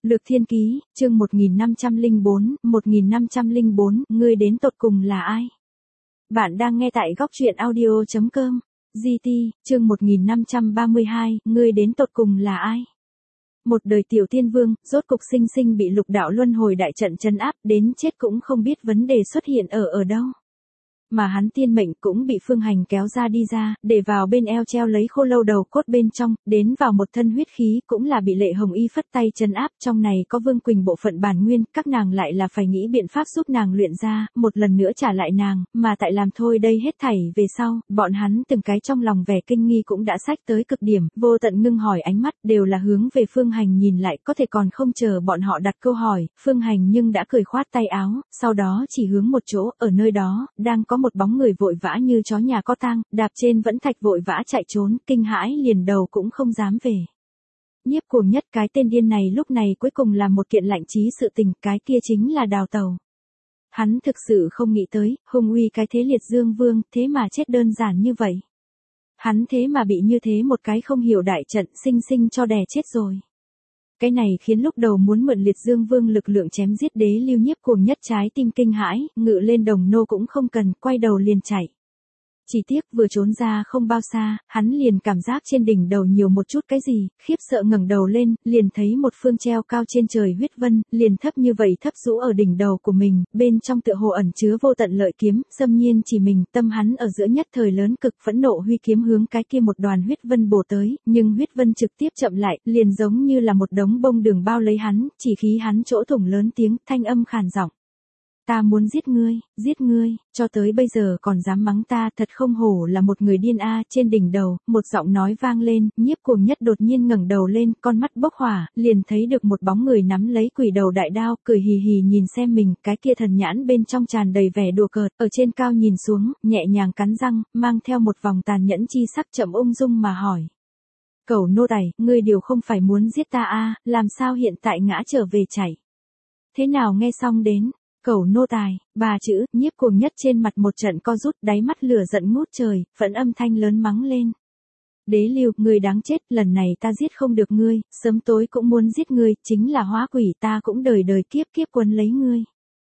Lược Thiên Ký, chương 1504, ngươi đến tột cùng là ai? Bạn đang nghe tại góc truyện audio.com. GT, chương 1532, ngươi đến tột cùng là ai? Một đời tiểu tiên vương, rốt cục sinh sinh bị lục đạo luân hồi đại trận trấn áp, đến chết cũng không biết vấn đề xuất hiện ở đâu. Mà hắn tiên mệnh cũng bị Phương Hành kéo ra đi ra, để vào bên eo treo lấy khô lâu đầu cốt bên trong, đến vào một thân huyết khí cũng là bị Lệ Hồng Y phất tay trấn áp, trong này có Vương Quỳnh bộ phận bản nguyên, các nàng lại là phải nghĩ biện pháp giúp nàng luyện ra, một lần nữa trả lại nàng, mà tại làm thôi đây hết thảy về sau, bọn hắn từng cái trong lòng vẻ kinh nghi cũng đã xách tới cực điểm, vô tận ngưng hỏi ánh mắt đều là hướng về Phương Hành nhìn lại, có thể còn không chờ bọn họ đặt câu hỏi, Phương Hành nhưng đã cười khoát tay áo, sau đó chỉ hướng một chỗ, ở nơi đó, đang có một bóng người vội vã như chó nhà có tang, đạp trên vẫn thạch vội vã chạy trốn, kinh hãi liền đầu cũng không dám về. Nhiếp Cuồng Nhất, cái tên điên này lúc này cuối cùng là một kiện lạnh trí sự tình, cái kia chính là đào tẩu. Hắn thực sự không nghĩ tới, hùng uy cái thế liệt dương vương, thế mà chết đơn giản như vậy. Hắn thế mà bị như thế một cái không hiểu đại trận sinh sinh cho đè chết rồi. Cái này khiến lúc đầu muốn mượn liệt dương vương lực lượng chém giết Đế Lưu Nhiếp Cuồng Nhất trái tim kinh hãi, ngự lên đồng nô cũng không cần, quay đầu liền chạy. Chỉ tiếc vừa trốn ra không bao xa, hắn liền cảm giác trên đỉnh đầu nhiều một chút cái gì, khiếp sợ ngẩng đầu lên, liền thấy một phương treo cao trên trời huyết vân, liền thấp như vậy thấp rũ ở đỉnh đầu của mình, bên trong tựa hồ ẩn chứa vô tận lợi kiếm, xâm nhiên chỉ mình, tâm hắn ở giữa nhất thời lớn cực phẫn nộ huy kiếm hướng cái kia một đoàn huyết vân bổ tới, nhưng huyết vân trực tiếp chậm lại, liền giống như là một đống bông đường bao lấy hắn, chỉ khí hắn chỗ thủng lớn tiếng, thanh âm khàn giọng. Ta muốn giết ngươi, cho tới bây giờ còn dám mắng ta, thật không hổ là một người điên a. Trên đỉnh đầu, một giọng nói vang lên, Nhiếp Cuồng Nhất đột nhiên ngẩng đầu lên, con mắt bốc hỏa, liền thấy được một bóng người nắm lấy quỷ đầu đại đao, cười hì hì nhìn xem mình, cái kia thần nhãn bên trong tràn đầy vẻ đùa cợt, ở trên cao nhìn xuống, nhẹ nhàng cắn răng, mang theo một vòng tàn nhẫn chi sắc chậm ung dung mà hỏi. Cẩu nô tài, ngươi điều không phải muốn giết ta a, làm sao hiện tại ngã trở về chạy? Thế nào nghe xong đến? Cẩu nô tài, ba chữ, Nhiếp Cuồng Nhất trên mặt một trận co rút, đáy mắt lửa giận ngút trời, vẫn âm thanh lớn mắng lên. Đế Lưu, ngươi đáng chết, lần này ta giết không được ngươi, sớm tối cũng muốn giết ngươi, chính là hóa quỷ, ta cũng đời đời kiếp kiếp quấn lấy ngươi.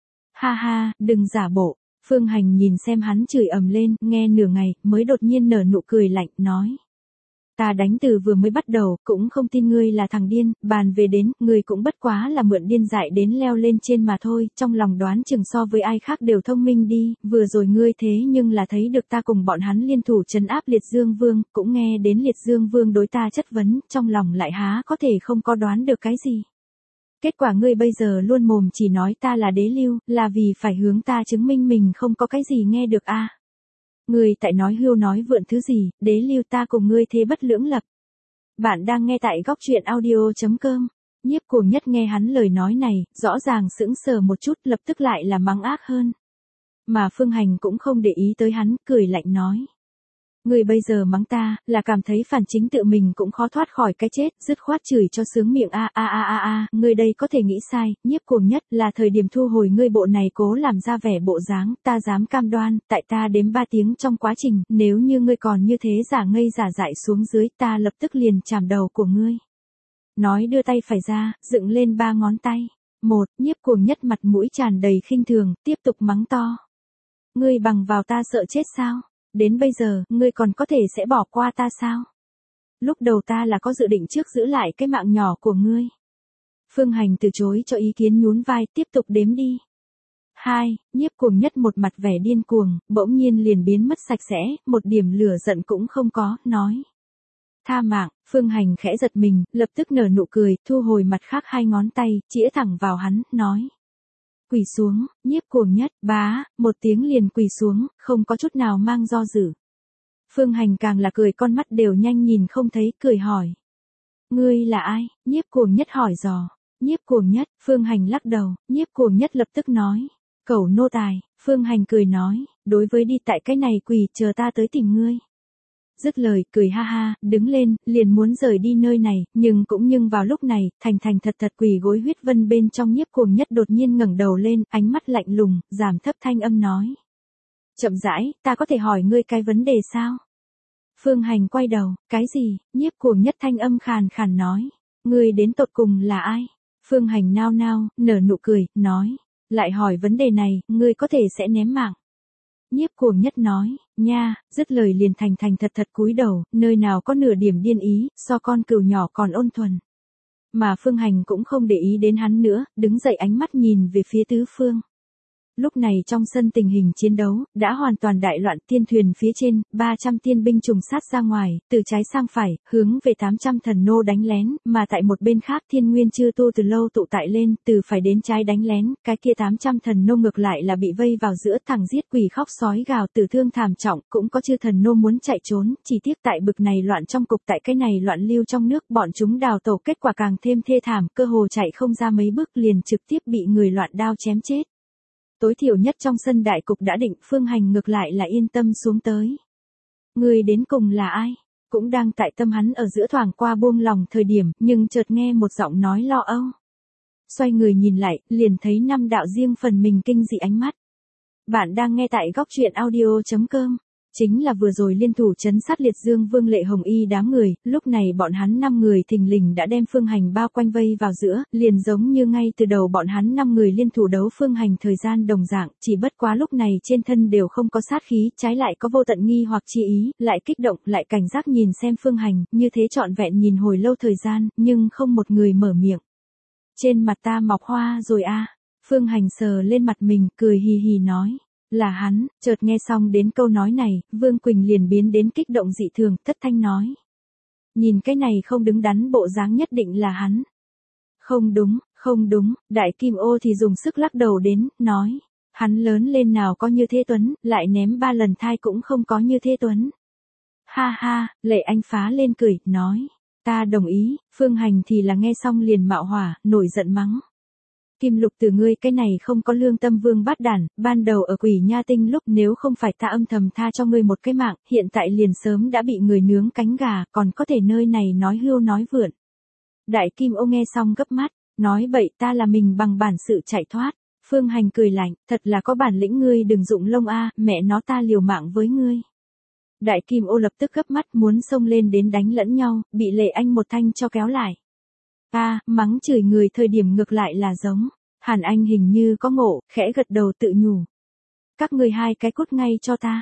Ha ha, đừng giả bộ. Phương Hành nhìn xem hắn chửi ầm lên, nghe nửa ngày, mới đột nhiên nở nụ cười lạnh, nói. Ta đánh từ vừa mới bắt đầu, cũng không tin ngươi là thằng điên, bàn về đến, ngươi cũng bất quá là mượn điên dại đến leo lên trên mà thôi, trong lòng đoán chừng so với ai khác đều thông minh đi, vừa rồi ngươi thế nhưng là thấy được ta cùng bọn hắn liên thủ trấn áp Liệt Dương Vương, cũng nghe đến Liệt Dương Vương đối ta chất vấn, trong lòng lại há có thể không có đoán được cái gì. Kết quả ngươi bây giờ luôn mồm chỉ nói ta là Đế Lưu, là vì phải hướng ta chứng minh mình không có cái gì nghe được a. Ngươi tại nói hưu nói vượn thứ gì, Đế Lưu ta cùng ngươi thế bất lưỡng lập. Bạn đang nghe tại góc truyện audio.com. Nhiếp Cuồng Nhất nghe hắn lời nói này, rõ ràng sững sờ một chút, lập tức lại là mắng ác hơn. Mà Phương Hành cũng không để ý tới hắn, cười lạnh nói. Ngươi bây giờ mắng ta, là cảm thấy phản chính tự mình cũng khó thoát khỏi cái chết, dứt khoát chửi cho sướng miệng ngươi đây có thể nghĩ sai, Nhiếp Cuồng Nhất, là thời điểm thu hồi ngươi bộ này cố làm ra vẻ bộ dáng, ta dám cam đoan, tại ta đếm 3 tiếng trong quá trình, nếu như ngươi còn như thế giả ngây giả dại xuống dưới, ta lập tức liền chạm đầu của ngươi. Nói đưa tay phải ra, dựng lên 3 ngón tay. Nhiếp Cuồng Nhất mặt mũi tràn đầy khinh thường, tiếp tục mắng to. Ngươi bằng vào ta sợ chết sao? Đến bây giờ, ngươi còn có thể sẽ bỏ qua ta sao? Lúc đầu ta là có dự định trước giữ lại cái mạng nhỏ của ngươi. Phương Hành từ chối cho ý kiến nhún vai, tiếp tục đếm đi. 2, Nhiếp Cuồng Nhất một mặt vẻ điên cuồng, bỗng nhiên liền biến mất sạch sẽ, một điểm lửa giận cũng không có, nói. Tha mạng, Phương Hành khẽ giật mình, lập tức nở nụ cười, thu hồi mặt khác 2 ngón tay, chĩa thẳng vào hắn, nói. Quỳ xuống, Nhiếp Cuồng Nhất, một tiếng liền quỳ xuống, không có chút nào mang do dự. Phương Hành càng là cười, con mắt đều nhanh nhìn không thấy, cười hỏi. Ngươi là ai? Nhiếp Cuồng Nhất hỏi dò. Nhiếp Cuồng Nhất, Phương Hành lắc đầu, Nhiếp Cuồng Nhất lập tức nói. Cẩu nô tài, Phương Hành cười nói, đối với đi tại cái này quỳ, chờ ta tới tìm ngươi. Dứt lời, cười ha ha, đứng lên, liền muốn rời đi nơi này, nhưng vào lúc này, thành thật quỳ gối huyết vân bên trong. Nhiếp Cuồng Nhất đột nhiên ngẩng đầu lên, ánh mắt lạnh lùng, giảm thấp thanh âm nói. Chậm rãi, ta có thể hỏi ngươi cái vấn đề sao? Phương Hành quay đầu, cái gì? Nhiếp Cuồng Nhất thanh âm khàn khàn nói. Ngươi đến tột cùng là ai? Phương Hành nao nao, nở nụ cười, nói. Lại hỏi vấn đề này, ngươi có thể sẽ ném mạng. Nhiếp Cuồng Nhất nói, nha, dứt lời liền thành thành thật thật cúi đầu, nơi nào có nửa điểm điên ý, so con cừu nhỏ còn ôn thuần. Mà Phương Hành cũng không để ý đến hắn nữa, đứng dậy ánh mắt nhìn về phía tứ phương. Lúc này trong sân tình hình chiến đấu, đã hoàn toàn đại loạn, tiên thuyền phía trên, 300 tiên binh trùng sát ra ngoài, từ trái sang phải, hướng về 800 thần nô đánh lén, mà tại một bên khác Thiên Nguyên Chư Tu từ lâu tụ tại lên, từ phải đến trái đánh lén, cái kia 800 thần nô ngược lại là bị vây vào giữa, thẳng giết quỷ khóc sói gào, tử thương thảm trọng, cũng có chư thần nô muốn chạy trốn, chỉ tiếc tại bực này loạn trong cục, tại cái này loạn lưu trong nước, bọn chúng đào tẩu, kết quả càng thêm thê thảm, cơ hồ chạy không ra mấy bước liền trực tiếp bị người loạn đao chém chết. Tối thiểu nhất trong sân đại cục đã định, Phương Hành ngược lại là yên tâm xuống tới. Người đến cùng là ai? Cũng đang tại tâm hắn ở giữa thoảng qua buông lòng thời điểm, nhưng chợt nghe một giọng nói lo âu. Xoay người nhìn lại, liền thấy 5 đạo riêng phần mình kinh dị ánh mắt. Bạn đang nghe tại góc truyện audio.com. Chính là vừa rồi liên thủ trấn sát Liệt Dương Vương Lệ Hồng Y đám người, lúc này bọn hắn 5 người thình lình đã đem Phương Hành bao quanh vây vào giữa, liền giống như ngay từ đầu bọn hắn 5 người liên thủ đấu Phương Hành thời gian đồng dạng, chỉ bất quá lúc này trên thân đều không có sát khí, trái lại có vô tận nghi hoặc chi ý, lại kích động, lại cảnh giác nhìn xem Phương Hành, như thế trọn vẹn nhìn hồi lâu thời gian, nhưng không một người mở miệng. Trên mặt ta mọc hoa rồi a. Phương Hành sờ lên mặt mình, cười hì hì nói. Là hắn, chợt nghe xong đến câu nói này, Vương Quỳnh liền biến đến kích động dị thường, thất thanh nói. Nhìn cái này không đứng đắn bộ dáng nhất định là hắn. Không đúng, Đại Kim Ô thì dùng sức lắc đầu đến, nói. Hắn lớn lên nào có như thế Tuấn, lại ném 3 lần thai cũng không có như thế Tuấn. Ha ha, Lệ Anh phá lên cười, nói. Ta đồng ý, Phương Hành thì là nghe xong liền mạo hỏa, nổi giận mắng. Kim Lục từ ngươi cái này không có lương tâm vương bát đản, ban đầu ở Quỷ Nha Tinh lúc nếu không phải ta âm thầm tha cho ngươi một cái mạng, hiện tại liền sớm đã bị người nướng cánh gà, còn có thể nơi này nói hưu nói vượn. Đại Kim Ô nghe xong gấp mắt, nói bậy, ta là mình bằng bản sự chạy thoát. Phương Hành cười lạnh, thật là có bản lĩnh, ngươi đừng dụng lông a, mẹ nó ta liều mạng với ngươi. Đại Kim Ô lập tức gấp mắt muốn xông lên đến đánh lẫn nhau, bị Lệ Anh một thanh cho kéo lại. Mắng chửi người thời điểm ngược lại là giống. Hàn Anh hình như có ngộ, khẽ gật đầu tự nhủ. Các ngươi hai cái cút ngay cho ta.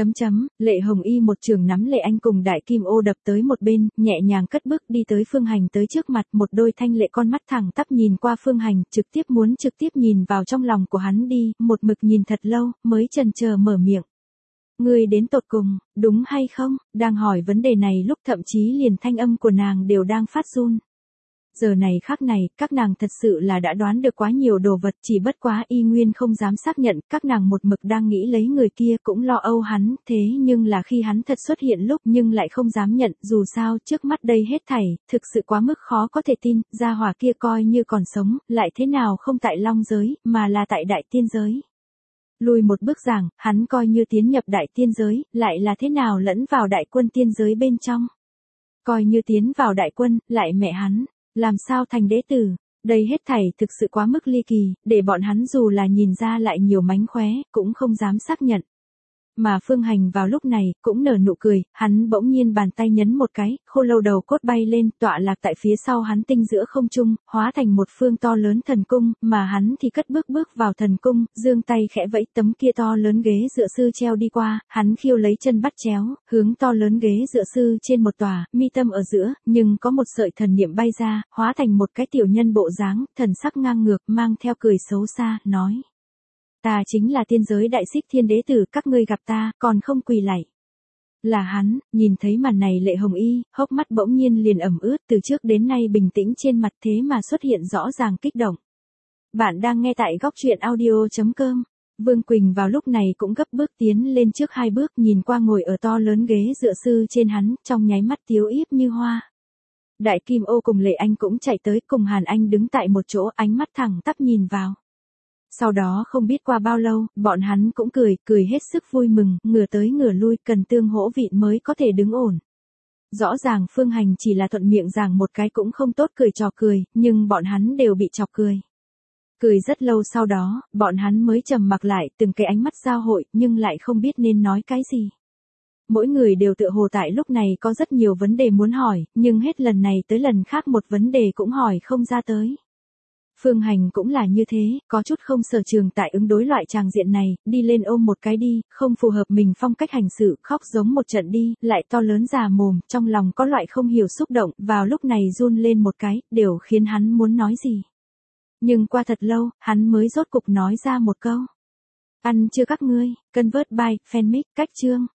Lệ Hồng Y một trường nắm Lệ Anh cùng Đại Kim Ô đập tới một bên, nhẹ nhàng cất bước đi tới Phương Hành tới trước mặt, một đôi thanh lệ con mắt thẳng tắp nhìn qua Phương Hành, trực tiếp nhìn vào trong lòng của hắn đi, một mực nhìn thật lâu, mới chần chờ mở miệng. Ngươi đến tột cùng, đúng hay không? Đang hỏi vấn đề này lúc thậm chí liền thanh âm của nàng đều đang phát run. Giờ này khắc này, các nàng thật sự là đã đoán được quá nhiều đồ vật, chỉ bất quá y nguyên không dám xác nhận, các nàng một mực đang nghĩ lấy người kia cũng lo âu hắn, thế nhưng là khi hắn thật xuất hiện lúc nhưng lại không dám nhận, dù sao trước mắt đây hết thảy, thực sự quá mức khó có thể tin, gia hỏa kia coi như còn sống, lại thế nào không tại Long giới, mà là tại Đại Tiên giới. Lùi một bước giảng, hắn coi như tiến nhập Đại Tiên giới, lại là thế nào lẫn vào Đại Quân Tiên giới bên trong. Coi như tiến vào Đại Quân, lại mẹ hắn. Làm sao thành đế tử, đây hết thảy thực sự quá mức ly kỳ, để bọn hắn dù là nhìn ra lại nhiều mánh khóe, cũng không dám xác nhận. Mà Phương Hành vào lúc này, cũng nở nụ cười, hắn bỗng nhiên bàn tay nhấn một cái, khô lâu đầu cốt bay lên, tọa lạc tại phía sau hắn tinh giữa không trung, hóa thành một phương to lớn thần cung, mà hắn thì cất bước vào thần cung, giương tay khẽ vẫy, tấm kia to lớn ghế dựa sư treo đi qua, hắn khiêu lấy chân bắt chéo, hướng to lớn ghế dựa sư trên một tòa, mi tâm ở giữa, nhưng có một sợi thần niệm bay ra, hóa thành một cái tiểu nhân bộ dáng, thần sắc ngang ngược, mang theo cười xấu xa, nói. Ta chính là tiên giới đại xích thiên đế tử, các ngươi gặp ta, còn không quỳ lạy. Là hắn, nhìn thấy màn này Lệ Hồng Y, hốc mắt bỗng nhiên liền ẩm ướt, từ trước đến nay bình tĩnh trên mặt thế mà xuất hiện rõ ràng kích động. Bạn đang nghe tại góc truyện audio.com. Vương Quỳnh vào lúc này cũng gấp bước tiến lên trước 2 bước, nhìn qua ngồi ở to lớn ghế dựa sư trên hắn, trong nháy mắt tiếu yếp như hoa. Đại Kim Ô cùng Lệ Anh cũng chạy tới, cùng Hàn Anh đứng tại một chỗ, ánh mắt thẳng tắp nhìn vào. Sau đó không biết qua bao lâu, bọn hắn cũng cười hết sức vui mừng, ngửa tới ngửa lui, cần tương hỗ vịn mới có thể đứng ổn. Rõ ràng Phương Hành chỉ là thuận miệng giảng một cái cũng không tốt, cười trò cười, nhưng bọn hắn đều bị chọc cười. Cười rất lâu sau đó, bọn hắn mới trầm mặc lại, từng cái ánh mắt giao hội, nhưng lại không biết nên nói cái gì. Mỗi người đều tựa hồ tại lúc này có rất nhiều vấn đề muốn hỏi, nhưng hết lần này tới lần khác một vấn đề cũng hỏi không ra tới. Phương Hành cũng là như thế, có chút không sở trường tại ứng đối loại tràng diện này, đi lên ôm một cái đi, không phù hợp mình phong cách hành sự, khóc giống một trận đi, lại to lớn già mồm, trong lòng có loại không hiểu xúc động, vào lúc này run lên một cái, đều khiến hắn muốn nói gì. Nhưng qua thật lâu, hắn mới rốt cục nói ra một câu. Ăn chưa các ngươi, Convert by, Fanmic, cách chương.